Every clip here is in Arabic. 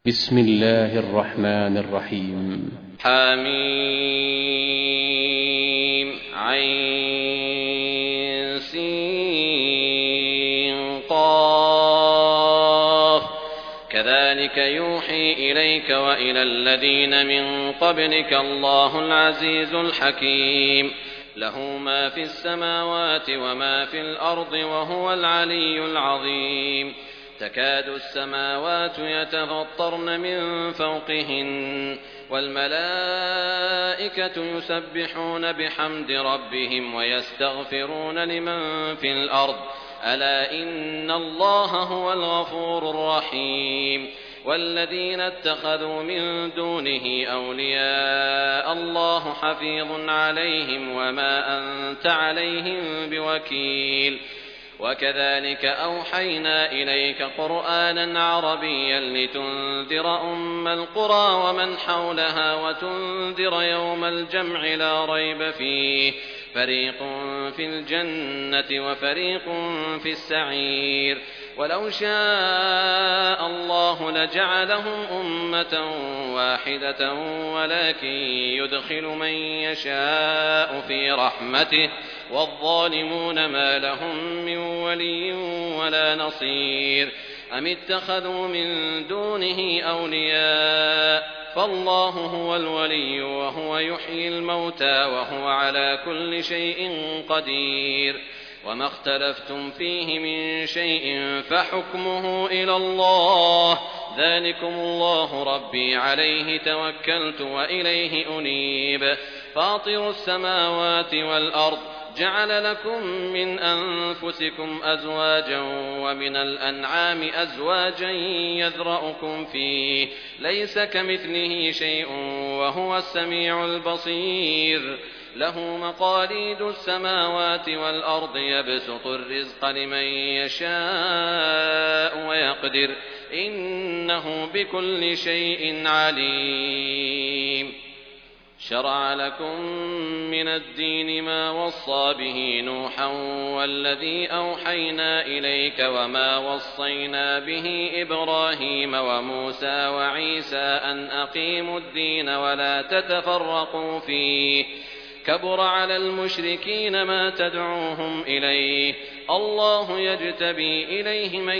بسم الله الرحمن الرحيم. حميم عين سين قاف كذلك يوحي إليك وإلى الذين من قبلك الله العزيز الحكيم له ما في السماوات وما في الأرض وهو العلي العظيم تكاد السماوات يتفطرن من فوقهن والملائكة يسبحون بحمد ربهم ويستغفرون لمن في الأرض ألا إن الله هو الغفور الرحيم والذين اتخذوا من دونه أولياء الله حفيظ عليهم وما أنت عليهم بوكيل وكذلك أوحينا إليك قرآنا عربيا لتنذر أم القرى ومن حولها وتنذر يوم الجمع لا ريب فيه فريق في الجنة وفريق في السعير ولو شاء الله لجعلهم أمة واحدة ولكن يدخل من يشاء في رحمته والظالمون ما لهم من ولي ولا نصير أم اتخذوا من دونه أولياء فالله هو الولي وهو يحيي الموتى وهو على كل شيء قدير وما اختلفتم فيه من شيء فحكمه إلى الله ذلكم الله ربي عليه توكلت وإليه أنيب فاطر السماوات والأرض جعل لكم من أنفسكم أزواجا ومن الأنعام أزواجا يذرأكم فيه ليس كمثله شيء وهو السميع البصير له مقاليد السماوات والأرض يبسط الرزق لمن يشاء ويقدر إنه بكل شيء عليم شرع لكم من الدين ما وصى به نوحا والذي أوحينا إليك وما وصينا به إبراهيم وموسى وعيسى أن أقيموا الدين ولا تتفرقوا فيه كبر على المشركين ما تدعوهم إليه الله يجتبي إليه من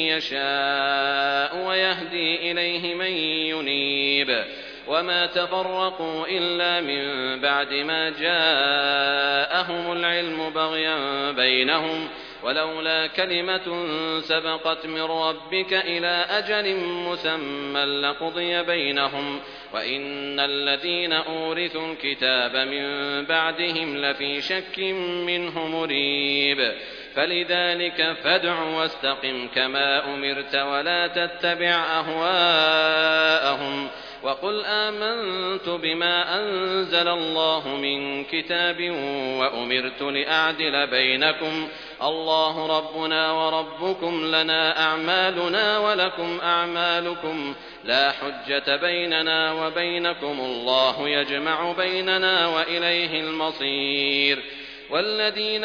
يشاء ويهدي إليه من ينيب وما تفرقوا إلا من بعد ما جاءهم العلم بغيا بينهم ولولا كلمة سبقت من ربك إلى أجل مسمى لقضي بينهم وإن الذين أورثوا الكتاب من بعدهم لفي شك منه مريب فلذلك فادع واستقم كما أمرت ولا تتبع أهواءهم وقل آمنت بما أنزل الله من كتاب وأمرت لأعدل بينكم الله ربنا وربكم لنا أعمالنا ولكم أعمالكم لا حجة بيننا وبينكم الله يجمع بيننا وإليه المصير والذين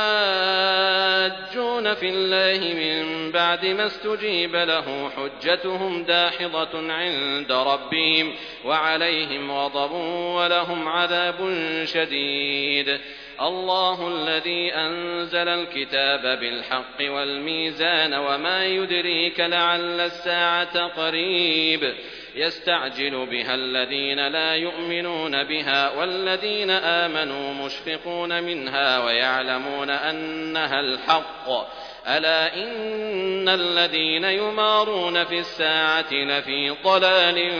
يحاجون في الله من بعد ما استجيب له حجتهم داحضة عند ربهم وعليهم غضب ولهم عذاب شديد الله الذي أنزل الكتاب بالحق والميزان وما يدريك لعل الساعة قريب يستعجل بها الذين لا يؤمنون بها والذين آمنوا مشفقون منها ويعلمون أنها الحق ألا إن الذين يمارون في الساعة لفي ضلال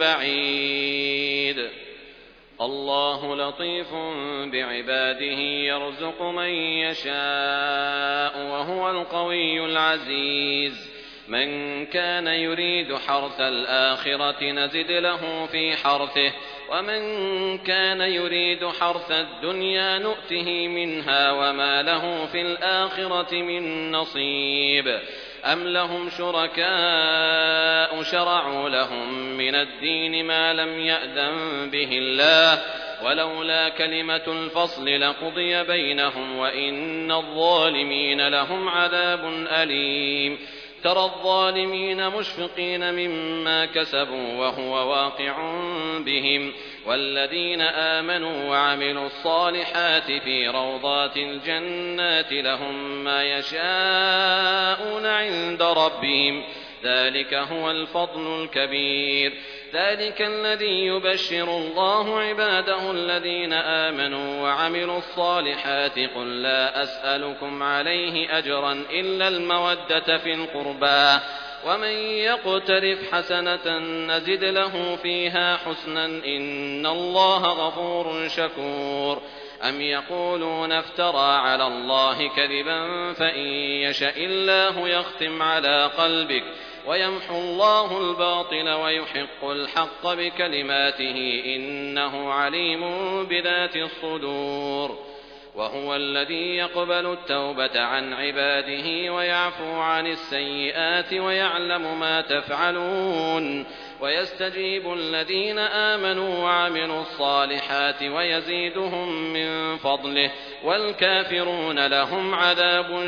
بعيد الله لطيف بعباده يرزق من يشاء وهو القوي العزيز من كان يريد حرث الآخرة نزد له في حرثه ومن كان يريد حرث الدنيا نؤته منها وما له في الآخرة من نصيب أم لهم شركاء شرعوا لهم من الدين ما لم يأذن به الله ولولا كلمة الفصل لقضي بينهم وإن الظالمين لهم عذاب أليم ترى الظالمين مشفقين مما كسبوا وهو واقع بهم والذين آمنوا وعملوا الصالحات في روضات الجنات لهم ما يشاءون عند ربهم ذلك هو الفضل الكبير ذلك الذي يبشر الله عباده الذين آمنوا وعملوا الصالحات قل لا أسألكم عليه أجرا إلا المودة في القربى ومن يقترف حسنة نزد له فيها حسنا إن الله غفور شكور أم يقولون افترى على الله كذبا فإن يشأ الله يختم على قلبك ويمحو الله الباطل ويحق الحق بكلماته إنه عليم بذات الصدور وهو الذي يقبل التوبة عن عباده ويعفو عن السيئات ويعلم ما تفعلون ويستجيب الذين آمنوا وعملوا الصالحات ويزيدهم من فضله والكافرون لهم عذاب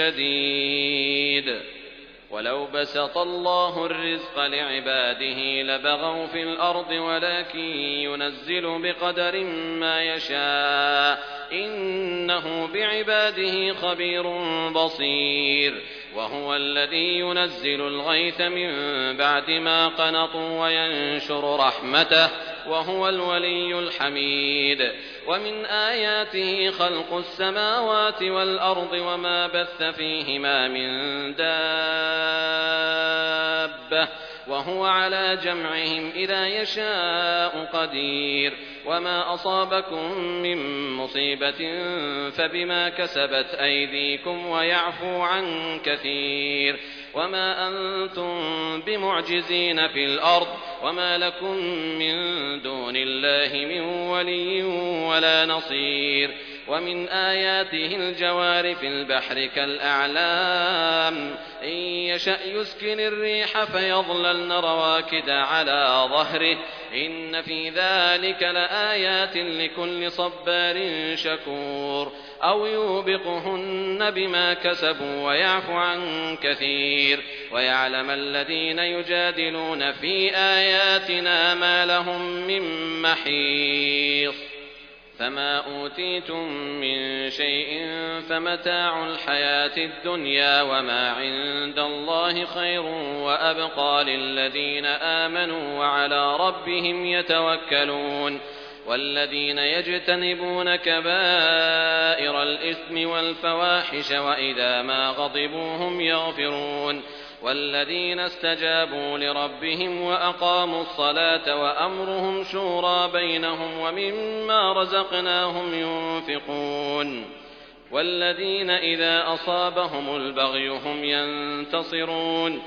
شديد ولو بسط الله الرزق لعباده لبغوا في الأرض ولكن ينزل بقدر ما يشاء إنه بعباده خبير بصير وهو الذي ينزل الغيث من بعد ما قنطوا وينشر رحمته وهو الولي الحميد ومن آياته خلق السماوات والأرض وما بث فيهما من دابة وهو على جمعهم إذا يشاء قدير وما أصابكم من مصيبة فبما كسبت أيديكم ويعفو عن كثير وما أنتم بمعجزين في الأرض وما لكم من دون الله من ولي ولا نصير ومن آياته الجوار في البحر كالأعلام إن يشأ يسكن الريح فيظللن رواكد على ظهره إن في ذلك لآيات لكل صبار شكور أو يوبقهن بما كسبوا ويعفو عن كثير ويعلم الذين يجادلون في آياتنا ما لهم من محيص فما أوتيتم من شيء فمتاع الحياة الدنيا وما عند الله خير وأبقى للذين آمنوا وعلى ربهم يتوكلون والذين يجتنبون كبائر الإثم والفواحش وإذا ما غضبوا هم يغفرون والذين استجابوا لربهم وأقاموا الصلاة وأمرهم شورى بينهم ومما رزقناهم ينفقون والذين إذا أصابهم البغي هم ينتصرون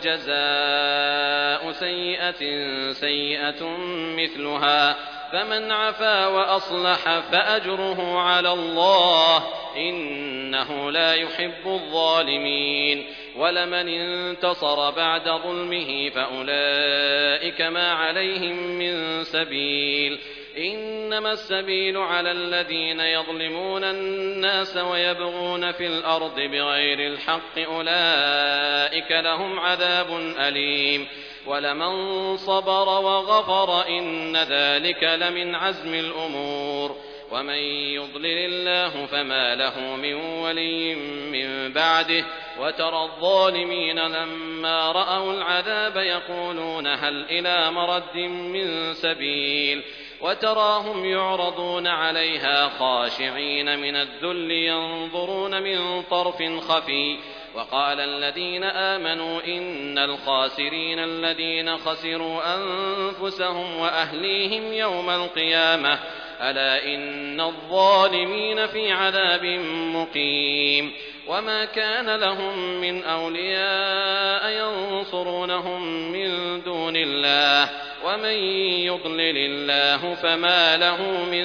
وجزاء سيئة سيئة مثلها فمن عفا وأصلح فأجره على الله إنه لا يحب الظالمين ولمن انتصر بعد ظلمه فأولئك ما عليهم من سبيل إنما السبيل على الذين يظلمون الناس ويبغون في الأرض بغير الحق أولئك لهم عذاب أليم ولمن صبر وغفر إن ذلك لمن عزم الأمور ومن يضلل الله فما له من ولي من بعده وترى الظالمين لما رأوا العذاب يقولون هل إلى مرد من سبيل وتراهم يعرضون عليها خاشعين من الذل ينظرون من طرف خفي وقال الذين آمنوا إن الخاسرين الذين خسروا أنفسهم وأهليهم يوم القيامة ألا إن الظالمين في عذاب مقيم وما كان لهم من أولياء ينصرونهم من دون الله ومن يضلل الله فما له من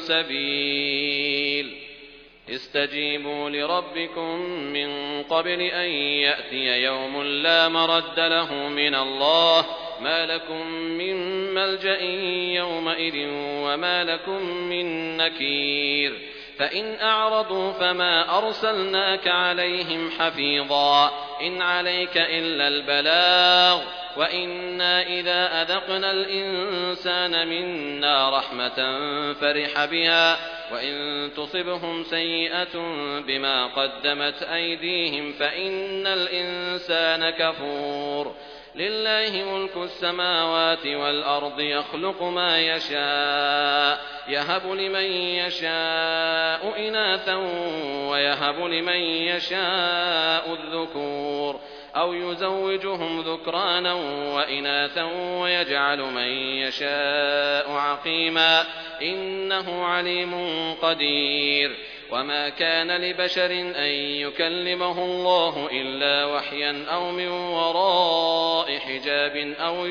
سبيل استجيبوا لربكم من قبل أن يأتي يوم لا مرد له من الله ما لكم من ملجأ يومئذ وما لكم من نكير فإن أعرضوا فما أرسلناك عليهم حفيظا إن عليك إلا البلاغ وإنا إذا أذقنا الإنسان منا رحمة فرح بها وإن تصبهم سيئة بما قدمت أيديهم فإن الإنسان كفور لله ملك السماوات والأرض يخلق ما يشاء يهب لمن يشاء إناثا ويهب لمن يشاء الذكور أو يزوجهم ذكرانا وإناثا ويجعل من يشاء عقيما إنه عليم قدير وما كان لبشر أن يكلمه الله إلا وحيا أو من وراء حجاب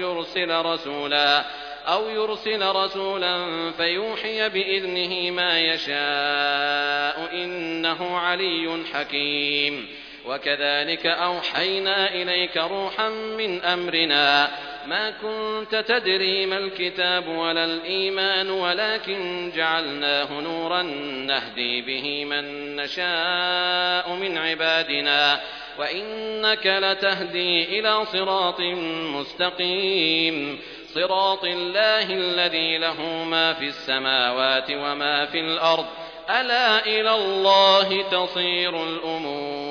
أو يرسل رسولا فيوحي بإذنه ما يشاء إنه علي حكيم وكذلك أوحينا إليك روحا من أمرنا ما كنت تدري ما الكتاب ولا الإيمان ولكن جعلناه نورا نهدي به من نشاء من عبادنا وإنك لتهدي إلى صراط مستقيم صراط الله الذي له ما في السماوات وما في الأرض ألا إلى الله تصير الأمور